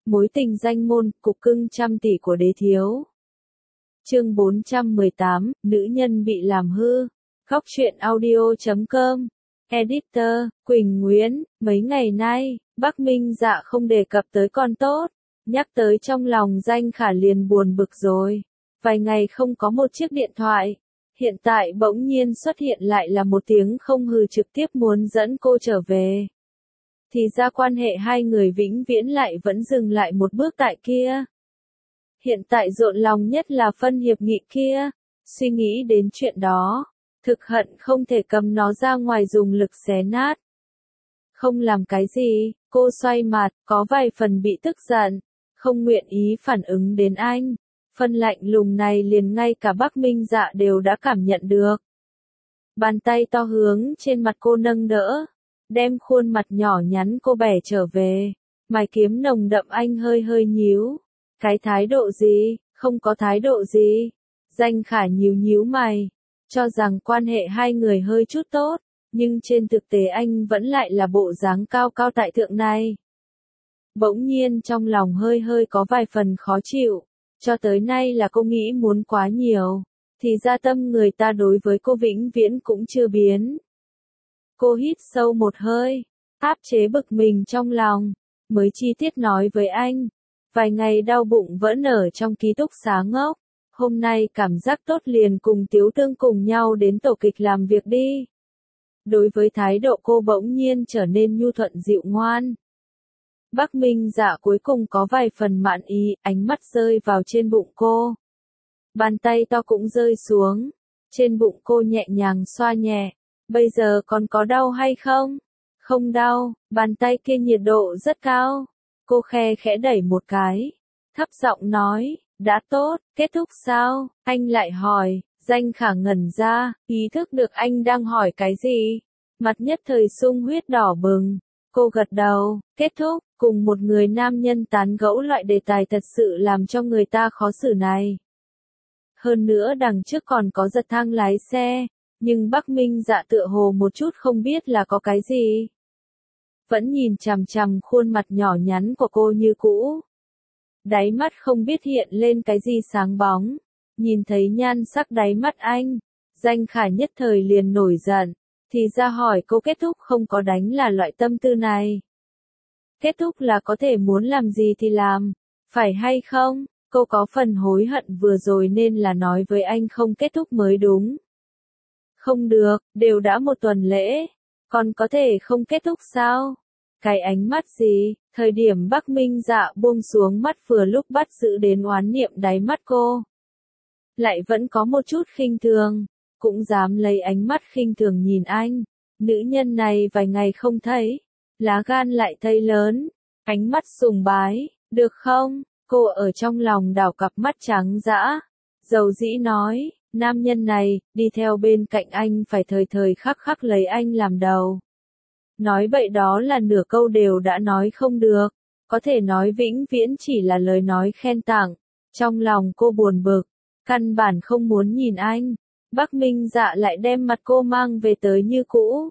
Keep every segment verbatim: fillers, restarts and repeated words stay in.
Mối tình danh môn, cục cưng trăm tỷ của đế thiếu. Chương bốn trăm mười tám, nữ nhân bị làm hư. Góc truyện audio chấm com. Editor, Quỳnh Nguyễn. Mấy ngày nay, Bắc Minh Dạ không đề cập tới con tốt. Nhắc tới trong lòng Danh Khả liền buồn bực rồi. Vài ngày không có một chiếc điện thoại. Hiện tại bỗng nhiên xuất hiện lại là một tiếng không hừ trực tiếp muốn dẫn cô trở về. Thì ra quan hệ hai người vĩnh viễn lại vẫn dừng lại một bước tại kia. Hiện tại rộn lòng nhất là phân hiệp nghị kia. Suy nghĩ đến chuyện đó, thực hận không thể cầm nó ra ngoài dùng lực xé nát. Không làm cái gì, cô xoay mặt, có vài phần bị tức giận, không nguyện ý phản ứng đến anh. Phân lạnh lùng này liền ngay cả Bắc Minh Dạ đều đã cảm nhận được. Bàn tay to hướng trên mặt cô nâng đỡ, đem khuôn mặt nhỏ nhắn cô bẻ trở về. Mày kiếm nồng đậm anh hơi hơi nhíu. Cái thái độ gì, không có thái độ gì. Danh Khả nhíu nhíu mày, cho rằng quan hệ hai người hơi chút tốt, nhưng trên thực tế anh vẫn lại là bộ dáng cao cao tại thượng này. Bỗng nhiên trong lòng hơi hơi có vài phần khó chịu, cho tới nay là cô nghĩ muốn quá nhiều, thì ra tâm người ta đối với cô vĩnh viễn cũng chưa biến. Cô hít sâu một hơi, áp chế bực mình trong lòng, mới chi tiết nói với anh. Vài ngày đau bụng vẫn ở trong ký túc xá ngốc, hôm nay cảm giác tốt liền cùng Tiếu Tương cùng nhau đến tổ kịch làm việc đi. Đối với thái độ cô bỗng nhiên trở nên nhu thuận dịu ngoan. Bắc Minh Dạ cuối cùng có vài phần mãn ý, ánh mắt rơi vào trên bụng cô. Bàn tay to cũng rơi xuống, trên bụng cô nhẹ nhàng xoa nhẹ. Bây giờ còn có đau hay không? Không đau, bàn tay kia nhiệt độ rất cao. Cô khe khẽ đẩy một cái, thấp giọng nói, đã tốt, kết thúc sao? Anh lại hỏi. Danh Khả ngẩn ra, ý thức được anh đang hỏi cái gì. Mặt nhất thời sung huyết đỏ bừng. Cô gật đầu, kết thúc, cùng một người nam nhân tán gẫu loại đề tài thật sự làm cho người ta khó xử này. Hơn nữa đằng trước còn có giật thang lái xe, nhưng Bắc Minh Dạ tựa hồ một chút không biết là có cái gì. Vẫn nhìn chằm chằm khuôn mặt nhỏ nhắn của cô như cũ. Đáy mắt không biết hiện lên cái gì sáng bóng. Nhìn thấy nhan sắc đáy mắt anh, Danh Khả nhất thời liền nổi giận. Thì ra hỏi cô kết thúc không có đánh là loại tâm tư này. Kết thúc là có thể muốn làm gì thì làm, phải hay không? Cô có phần hối hận vừa rồi nên là nói với anh không kết thúc mới đúng. Không được, đều đã một tuần lễ, còn có thể không kết thúc sao? Cái ánh mắt gì? Thời điểm Bắc Minh Dạ buông xuống mắt vừa lúc bắt giữ đến oán niệm đáy mắt cô. Lại vẫn có một chút khinh thường, cũng dám lấy ánh mắt khinh thường nhìn anh. Nữ nhân này vài ngày không thấy, lá gan lại thấy lớn, ánh mắt sùng bái, được không? Cô ở trong lòng đảo cặp mắt trắng dã, dầu dĩ nói, nam nhân này, đi theo bên cạnh anh phải thời thời khắc khắc lấy anh làm đầu. Nói bậy đó là nửa câu đều đã nói không được, có thể nói vĩnh viễn chỉ là lời nói khen tặng. Trong lòng cô buồn bực, căn bản không muốn nhìn anh. Bắc Minh Dạ lại đem mặt cô mang về tới như cũ,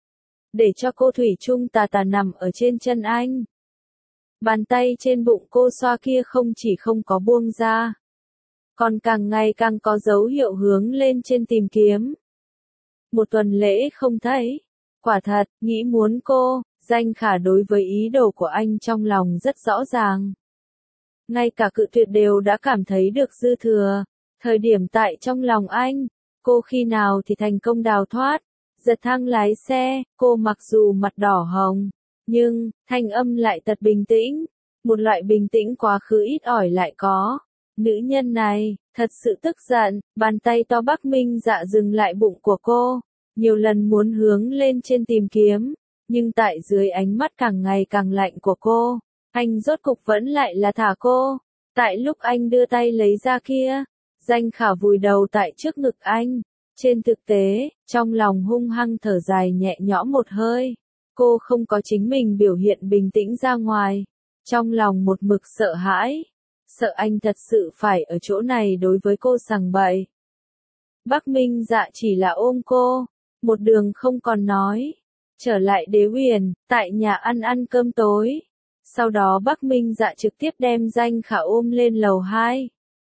để cho cô thủy chung tà tà nằm ở trên chân anh. Bàn tay trên bụng cô xoa kia không chỉ không có buông ra, còn càng ngày càng có dấu hiệu hướng lên trên tìm kiếm. Một tuần lễ không thấy, quả thật, nghĩ muốn cô. Danh Khả đối với ý đồ của anh trong lòng rất rõ ràng. Ngay cả cự tuyệt đều đã cảm thấy được dư thừa. Thời điểm tại trong lòng anh, cô khi nào thì thành công đào thoát. Giật thang lái xe, cô mặc dù mặt đỏ hồng, nhưng, thanh âm lại thật bình tĩnh. Một loại bình tĩnh quá khứ ít ỏi lại có. Nữ nhân này, thật sự tức giận, bàn tay to Bắc Minh Dạ dừng lại bụng của cô. Nhiều lần muốn hướng lên trên tìm kiếm, nhưng tại dưới ánh mắt càng ngày càng lạnh của cô, anh rốt cục vẫn lại là thả cô. Tại lúc anh đưa tay lấy ra kia, Danh Khả vùi đầu tại trước ngực anh. Trên thực tế, trong lòng hung hăng thở dài nhẹ nhõm một hơi. Cô không có chính mình biểu hiện bình tĩnh ra ngoài. Trong lòng một mực sợ hãi. Sợ anh thật sự phải ở chỗ này đối với cô sằng bậy. Bắc Minh Dạ chỉ là ôm cô. Một đường không còn nói. Trở lại Đế Huyền, tại nhà ăn ăn cơm tối. Sau đó Bắc Minh Dạ trực tiếp đem Danh Khả ôm lên lầu hai.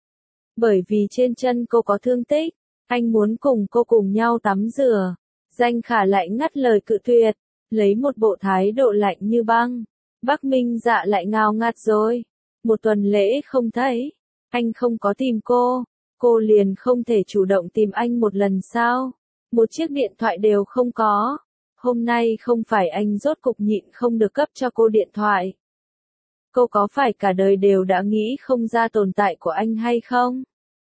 Bởi vì trên chân cô có thương tích, anh muốn cùng cô cùng nhau tắm rửa. Danh Khả lại ngắt lời cự tuyệt, lấy một bộ thái độ lạnh như băng. Bắc Minh Dạ lại ngao ngạt rồi. Một tuần lễ không thấy, anh không có tìm cô, cô liền không thể chủ động tìm anh một lần sao? Một chiếc điện thoại đều không có. Hôm nay không phải anh rốt cục nhịn không được cấp cho cô điện thoại. Cô có phải cả đời đều đã nghĩ không ra tồn tại của anh hay không?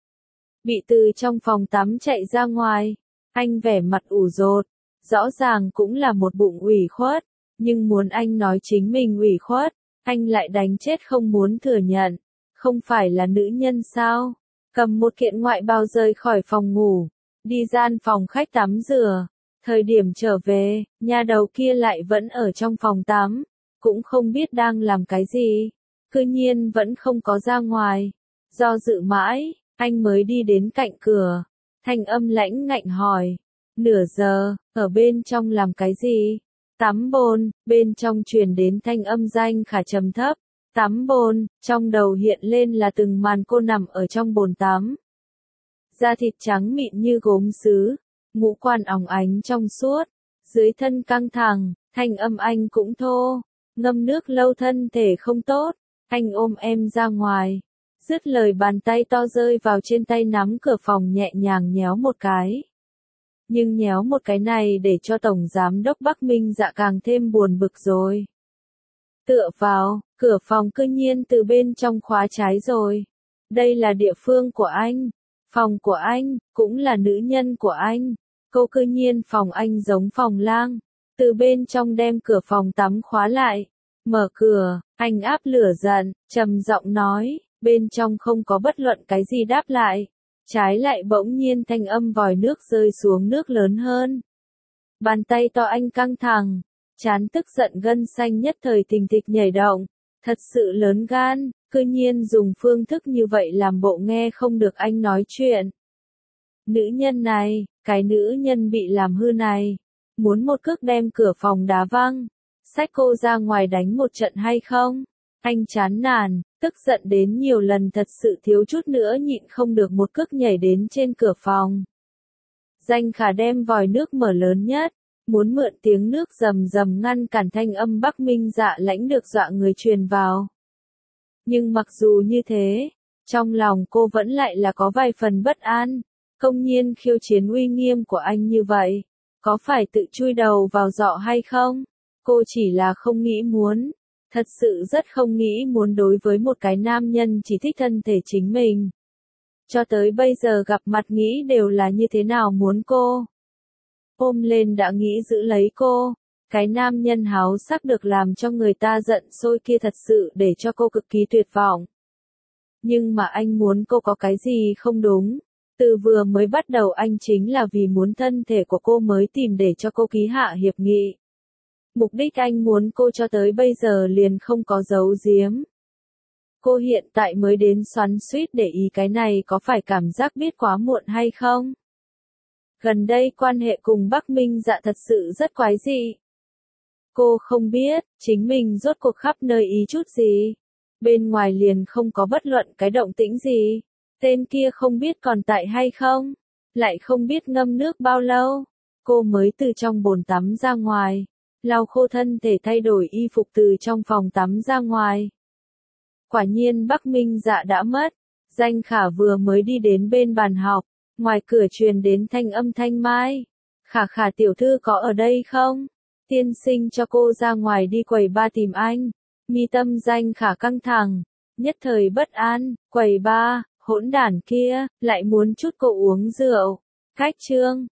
Bị từ trong phòng tắm chạy ra ngoài, anh vẻ mặt ủ rột, rõ ràng cũng là một bụng ủy khuất, nhưng muốn anh nói chính mình ủy khuất, anh lại đánh chết không muốn thừa nhận, không phải là nữ nhân sao? Cầm một kiện ngoại bào rời khỏi phòng ngủ, đi gian phòng khách tắm rửa, thời điểm trở về, nhà đầu kia lại vẫn ở trong phòng tắm, cũng không biết đang làm cái gì, cư nhiên vẫn không có ra ngoài, do dự mãi, anh mới đi đến cạnh cửa, thanh âm lãnh ngạnh hỏi, nửa giờ, ở bên trong làm cái gì? Tắm bồn, bên trong truyền đến thanh âm Danh Khả trầm thấp, tắm bồn, trong đầu hiện lên là từng màn cô nằm ở trong bồn tắm. Da thịt trắng mịn như gốm sứ, ngũ quan óng ánh trong suốt, dưới thân căng thẳng, thanh âm anh cũng thô, ngâm nước lâu thân thể không tốt, anh ôm em ra ngoài. Dứt lời bàn tay to rơi vào trên tay nắm cửa phòng nhẹ nhàng nhéo một cái. Nhưng nhéo một cái này để cho Tổng Giám đốc Bắc Minh Dạ càng thêm buồn bực rồi. Tựa vào, cửa phòng cư nhiên từ bên trong khóa trái rồi. Đây là địa phương của anh, phòng của anh, cũng là nữ nhân của anh. Cô cư nhiên phòng anh giống phòng lang, từ bên trong đem cửa phòng tắm khóa lại. Mở cửa, anh áp lửa giận, trầm giọng nói, bên trong không có bất luận cái gì đáp lại. Trái lại bỗng nhiên thanh âm vòi nước rơi xuống nước lớn hơn. Bàn tay to anh căng thẳng, chán tức giận gân xanh nhất thời tình thịch nhảy động, thật sự lớn gan, cư nhiên dùng phương thức như vậy làm bộ nghe không được anh nói chuyện. Nữ nhân này, cái nữ nhân bị làm hư này, muốn một cước đem cửa phòng đá văng, xách cô ra ngoài đánh một trận hay không? Anh chán nản, tức giận đến nhiều lần thật sự thiếu chút nữa nhịn không được một cước nhảy đến trên cửa phòng. Danh Khả đem vòi nước mở lớn nhất, muốn mượn tiếng nước rầm rầm ngăn cản thanh âm Bắc Minh Dạ lãnh được dọa người truyền vào. Nhưng mặc dù như thế, trong lòng cô vẫn lại là có vài phần bất an, công nhiên khiêu chiến uy nghiêm của anh như vậy, có phải tự chui đầu vào giọ hay không? Cô chỉ là không nghĩ muốn. Thật sự rất không nghĩ muốn đối với một cái nam nhân chỉ thích thân thể chính mình. Cho tới bây giờ gặp mặt nghĩ đều là như thế nào muốn cô. Ôm lên đã nghĩ giữ lấy cô. Cái nam nhân háo sắc được làm cho người ta giận sôi kia thật sự để cho cô cực kỳ tuyệt vọng. Nhưng mà anh muốn cô có cái gì không đúng. Từ vừa mới bắt đầu anh chính là vì muốn thân thể của cô mới tìm để cho cô ký hạ hiệp nghị. Mục đích anh muốn cô cho tới bây giờ liền không có giấu giếm. Cô hiện tại mới đến xoắn xuýt để ý cái này có phải cảm giác biết quá muộn hay không? Gần đây quan hệ cùng Bắc Minh Dạ thật sự rất quái dị. Cô không biết, chính mình rốt cuộc khắp nơi ý chút gì. Bên ngoài liền không có bất luận cái động tĩnh gì. Tên kia không biết còn tại hay không. Lại không biết ngâm nước bao lâu. Cô mới từ trong bồn tắm ra ngoài. Lau khô thân thể thay đổi y phục từ trong phòng tắm ra ngoài. Quả nhiên Bắc Minh Dạ đã mất. Danh Khả vừa mới đi đến bên bàn học. Ngoài cửa truyền đến thanh âm thanh mai. Khả Khả tiểu thư có ở đây không? Tiên sinh cho cô ra ngoài đi quầy ba tìm anh. Mi tâm Danh Khả căng thẳng. Nhất thời bất an, quầy ba, hỗn đản kia, lại muốn chút cô uống rượu. Cách chương.